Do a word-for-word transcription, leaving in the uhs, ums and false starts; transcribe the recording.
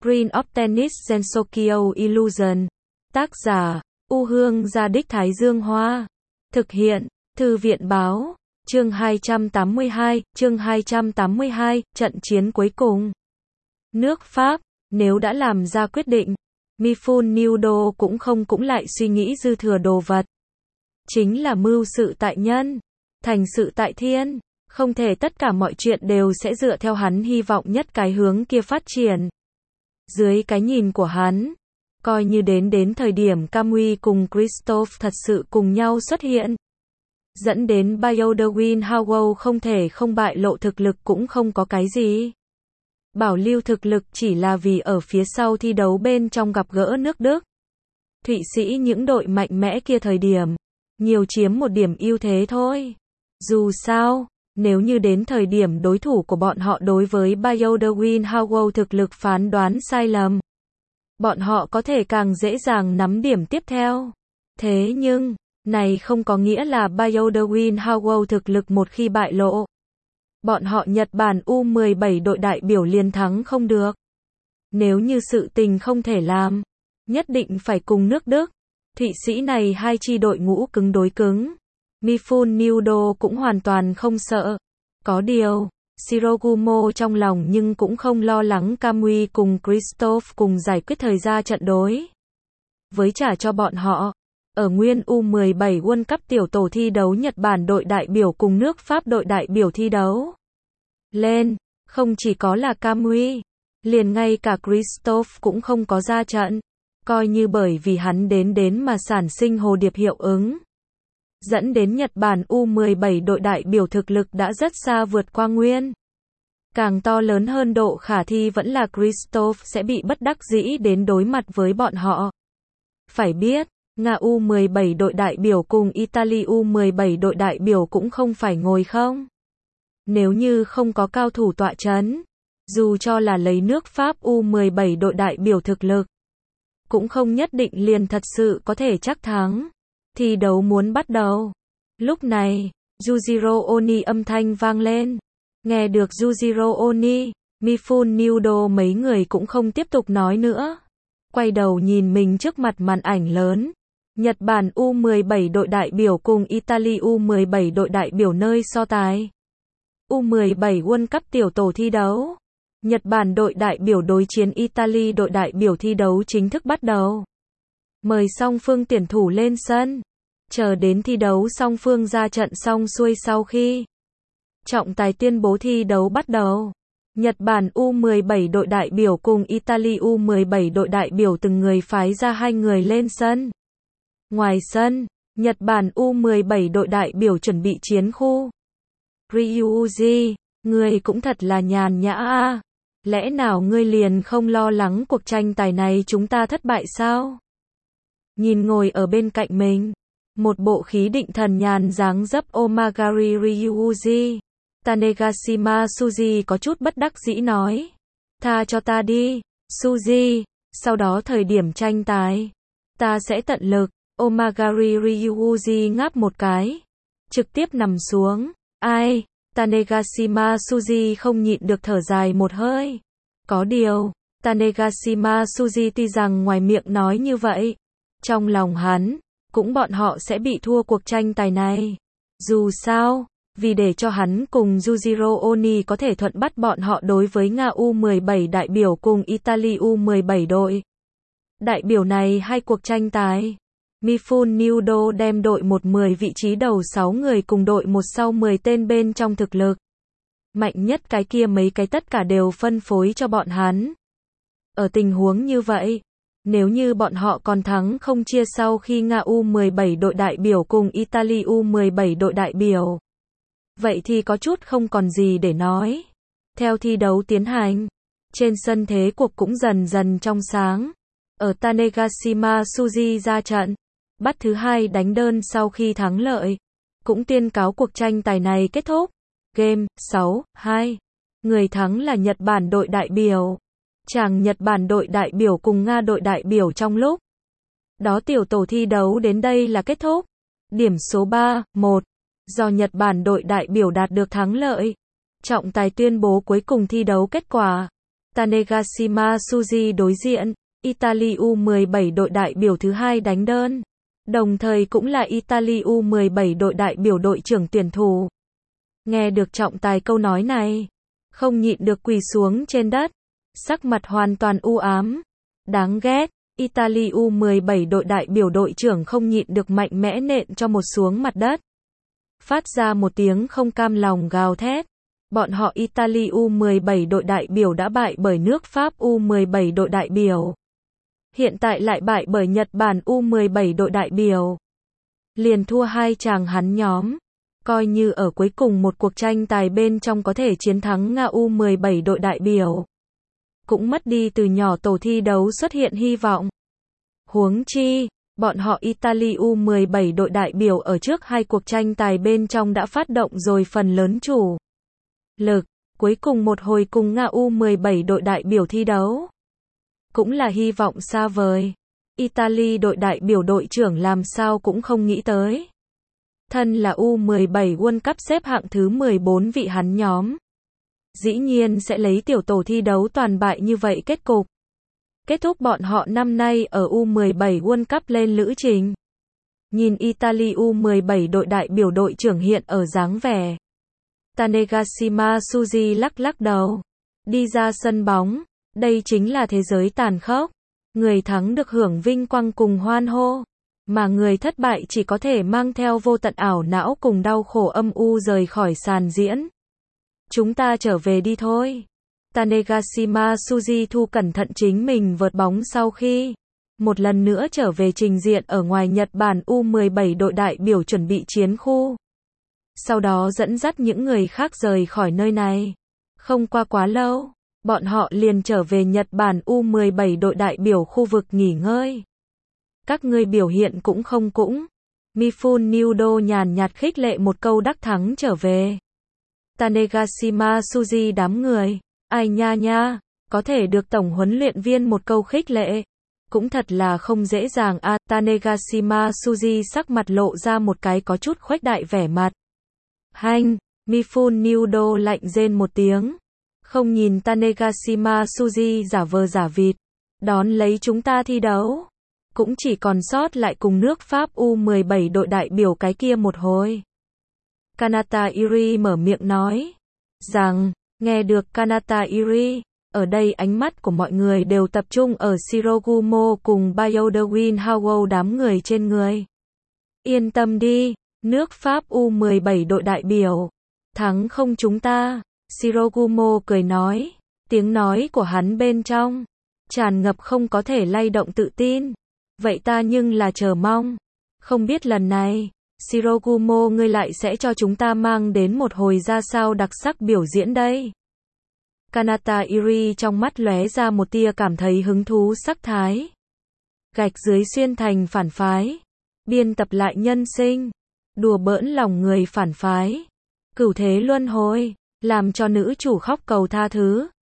Screen of Tennis Gensokyo Illusion. Tác giả, U Hương Gia Đích Thái Dương Hoa. Thực hiện, Thư viện Báo. Chương hai trăm tám mươi hai, chương hai trăm tám mươi hai, trận chiến cuối cùng. Nước Pháp, nếu đã làm ra quyết định, Mifun Nudo cũng không cũng lại suy nghĩ dư thừa đồ vật. Chính là mưu sự tại nhân, thành sự tại thiên, không thể tất cả mọi chuyện đều sẽ dựa theo hắn hy vọng nhất cái hướng kia phát triển. Dưới cái nhìn của hắn, coi như đến đến thời điểm Camui cùng Christophe thật sự cùng nhau xuất hiện, dẫn đến Bayodewin Howell không thể không bại lộ thực lực cũng không có cái gì. Bảo lưu thực lực chỉ là vì ở phía sau thi đấu bên trong gặp gỡ nước Đức, Thụy Sĩ những đội mạnh mẽ kia thời điểm, nhiều chiếm một điểm ưu thế thôi. Dù sao, nếu như đến thời điểm đối thủ của bọn họ đối với Bayodewin Howell thực lực phán đoán sai lầm, bọn họ có thể càng dễ dàng nắm điểm tiếp theo. Thế nhưng, này không có nghĩa là Bayodewin Howell thực lực một khi bại lộ, bọn họ Nhật Bản U mười bảy đội đại biểu liền thắng không được. Nếu như sự tình không thể làm, nhất định phải cùng nước Đức, Thụy Sĩ này hai chi đội ngũ cứng đối cứng. Mifun Nudo cũng hoàn toàn không sợ. Có điều, Shirogumo trong lòng nhưng cũng không lo lắng Camui cùng Christophe cùng giải quyết thời gian trận đối. Với trả cho bọn họ, ở nguyên U mười bảy World Cup tiểu tổ thi đấu Nhật Bản đội đại biểu cùng nước Pháp đội đại biểu thi đấu lên, không chỉ có là Camui, liền ngay cả Christophe cũng không có ra trận, coi như bởi vì hắn đến đến mà sản sinh hồ điệp hiệu ứng, dẫn đến Nhật Bản U mười bảy đội đại biểu thực lực đã rất xa vượt qua nguyên. Càng to lớn hơn độ khả thi vẫn là Christophe sẽ bị bất đắc dĩ đến đối mặt với bọn họ. Phải biết, Nga U mười bảy đội đại biểu cùng Italy U mười bảy đội đại biểu cũng không phải ngồi không. Nếu như không có cao thủ tọa chấn, dù cho là lấy nước Pháp U mười bảy đội đại biểu thực lực, cũng không nhất định liền thật sự có thể chắc thắng. Thi đấu muốn bắt đầu. Lúc này, Yujiro Oni âm thanh vang lên. Nghe được Yujiro Oni, Mifun Nudo mấy người cũng không tiếp tục nói nữa. Quay đầu nhìn mình trước mặt màn ảnh lớn. Nhật Bản U mười bảy đội đại biểu cùng Italy U mười bảy đội đại biểu nơi so tài. U mười bảy World Cup tiểu tổ thi đấu. Nhật Bản đội đại biểu đối chiến Italy đội đại biểu thi đấu chính thức bắt đầu. Mời song phương tuyển thủ lên sân. Chờ đến thi đấu song phương ra trận xong xuôi sau khi trọng tài tuyên bố thi đấu bắt đầu. Nhật Bản U mười bảy đội đại biểu cùng Italy U mười bảy đội đại biểu từng người phái ra hai người lên sân. Ngoài sân, Nhật Bản U mười bảy đội đại biểu chuẩn bị chiến khu. Ryuji, ngươi cũng thật là nhàn nhã a. Lẽ nào ngươi liền không lo lắng cuộc tranh tài này chúng ta thất bại sao? Nhìn ngồi ở bên cạnh mình, một bộ khí định thần nhàn dáng dấp Omagari Ryuji, Tanegashima Suzy có chút bất đắc dĩ nói. Tha cho ta đi, Suzy, sau đó thời điểm tranh tài, ta sẽ tận lực. Omagari Ryuji ngáp một cái, trực tiếp nằm xuống. Ai? Tanegashima Suzy không nhịn được thở dài một hơi. Có điều, Tanegashima Suzy tuy rằng ngoài miệng nói như vậy, trong lòng hắn, cũng bọn họ sẽ bị thua cuộc tranh tài này. Dù sao, vì để cho hắn cùng Yujiro Oni có thể thuận bắt bọn họ đối với Nga U mười bảy đại biểu cùng Italy U mười bảy đội đại biểu này hai cuộc tranh tài, Mifun Nudo đem đội một mười vị trí đầu sáu người cùng đội một sau mười tên bên trong thực lực mạnh nhất cái kia mấy cái tất cả đều phân phối cho bọn hắn. Ở tình huống như vậy, nếu như bọn họ còn thắng không chia sau khi Nga U mười bảy đội đại biểu cùng Italy U mười bảy đội đại biểu, vậy thì có chút không còn gì để nói. Theo thi đấu tiến hành, trên sân thế cuộc cũng dần dần trong sáng. Ở Tanegashima Suzy ra trận, bắt thứ hai đánh đơn sau khi thắng lợi, cũng tuyên cáo cuộc tranh tài này kết thúc. Game sáu hai. Người thắng là Nhật Bản đội đại biểu. Chàng Nhật Bản đội đại biểu cùng Nga đội đại biểu trong lúc đó tiểu tổ thi đấu đến đây là kết thúc. Điểm số ba một. Do Nhật Bản đội đại biểu đạt được thắng lợi. Trọng tài tuyên bố cuối cùng thi đấu kết quả. Tanegashima Tsuji đối diện, Italy U mười bảy đội đại biểu thứ hai đánh đơn. Đồng thời cũng là Italy U mười bảy đội đại biểu đội trưởng tuyển thủ. Nghe được trọng tài câu nói này, không nhịn được quỳ xuống trên đất, sắc mặt hoàn toàn u ám. Đáng ghét, Italy U mười bảy đội đại biểu đội trưởng không nhịn được mạnh mẽ nện cho một xuống mặt đất. Phát ra một tiếng không cam lòng gào thét. Bọn họ Italy U mười bảy đội đại biểu đã bại bởi nước Pháp U mười bảy đội đại biểu. Hiện tại lại bại bởi Nhật Bản U mười bảy đội đại biểu. Liền thua hai chàng hắn nhóm. Coi như ở cuối cùng một cuộc tranh tài bên trong có thể chiến thắng Nga U mười bảy đội đại biểu. Cũng mất đi từ nhỏ tổ thi đấu xuất hiện hy vọng. Huống chi, bọn họ Italy U mười bảy đội đại biểu ở trước hai cuộc tranh tài bên trong đã phát động rồi phần lớn chủ lực, cuối cùng một hồi cùng Nga U mười bảy đội đại biểu thi đấu. Cũng là hy vọng xa vời. Italy đội đại biểu đội trưởng làm sao cũng không nghĩ tới. Thân là U mười bảy World Cup xếp hạng thứ mười bốn vị hắn nhóm. Dĩ nhiên sẽ lấy tiểu tổ thi đấu toàn bại như vậy kết cục. Kết thúc bọn họ năm nay ở U mười bảy World Cup lên lữ trình. Nhìn Italy U mười bảy đội đại biểu đội trưởng hiện ở dáng vẻ. Tanegashima Tsuji lắc lắc đầu. Đi ra sân bóng. Đây chính là thế giới tàn khốc. Người thắng được hưởng vinh quang cùng hoan hô. Mà người thất bại chỉ có thể mang theo vô tận ảo não cùng đau khổ âm u rời khỏi sàn diễn. Chúng ta trở về đi thôi. Tanegashima Tsuji thu cẩn thận chính mình vợt bóng sau khi một lần nữa trở về trình diện ở ngoài Nhật Bản U mười bảy đội đại biểu chuẩn bị chiến khu. Sau đó dẫn dắt những người khác rời khỏi nơi này. Không qua quá lâu, bọn họ liền trở về Nhật Bản U mười bảy đội đại biểu khu vực nghỉ ngơi. Các ngươi biểu hiện cũng không cũng. Mifune Nudo nhàn nhạt khích lệ một câu đắc thắng trở về. Tanegashima Tsuji đám người. Ai nha nha, có thể được tổng huấn luyện viên một câu khích lệ. Cũng thật là không dễ dàng a. À, Tanegashima Tsuji sắc mặt lộ ra một cái có chút khuếch đại vẻ mặt. Hanh, Mifune Nudo lạnh rên một tiếng. Không nhìn Tanegashima Tsuji giả vờ giả vịt. Đón lấy chúng ta thi đấu. Cũng chỉ còn sót lại cùng nước Pháp U mười bảy đội đại biểu cái kia một hồi. Kanata Iri mở miệng nói. Rằng, nghe được Kanata Iri, ở đây ánh mắt của mọi người đều tập trung ở Shirogumo cùng Bayodewin Howell đám người trên người. Yên tâm đi, nước Pháp U mười bảy đội đại biểu. Thắng không chúng ta. Shirogumo cười nói. Tiếng nói của hắn bên trong tràn ngập không có thể lay động tự tin. Vậy ta nhưng là chờ mong. Không biết lần này, Shirogumo ngươi lại sẽ cho chúng ta mang đến một hồi ra sao đặc sắc biểu diễn đây. Kanata Iri trong mắt lóe ra một tia cảm thấy hứng thú sắc thái. Gạch dưới xuyên thành phản phái. Biên tập lại nhân sinh. Đùa bỡn lòng người phản phái. Cửu thế luân hồi. Làm cho nữ chủ khóc cầu tha thứ.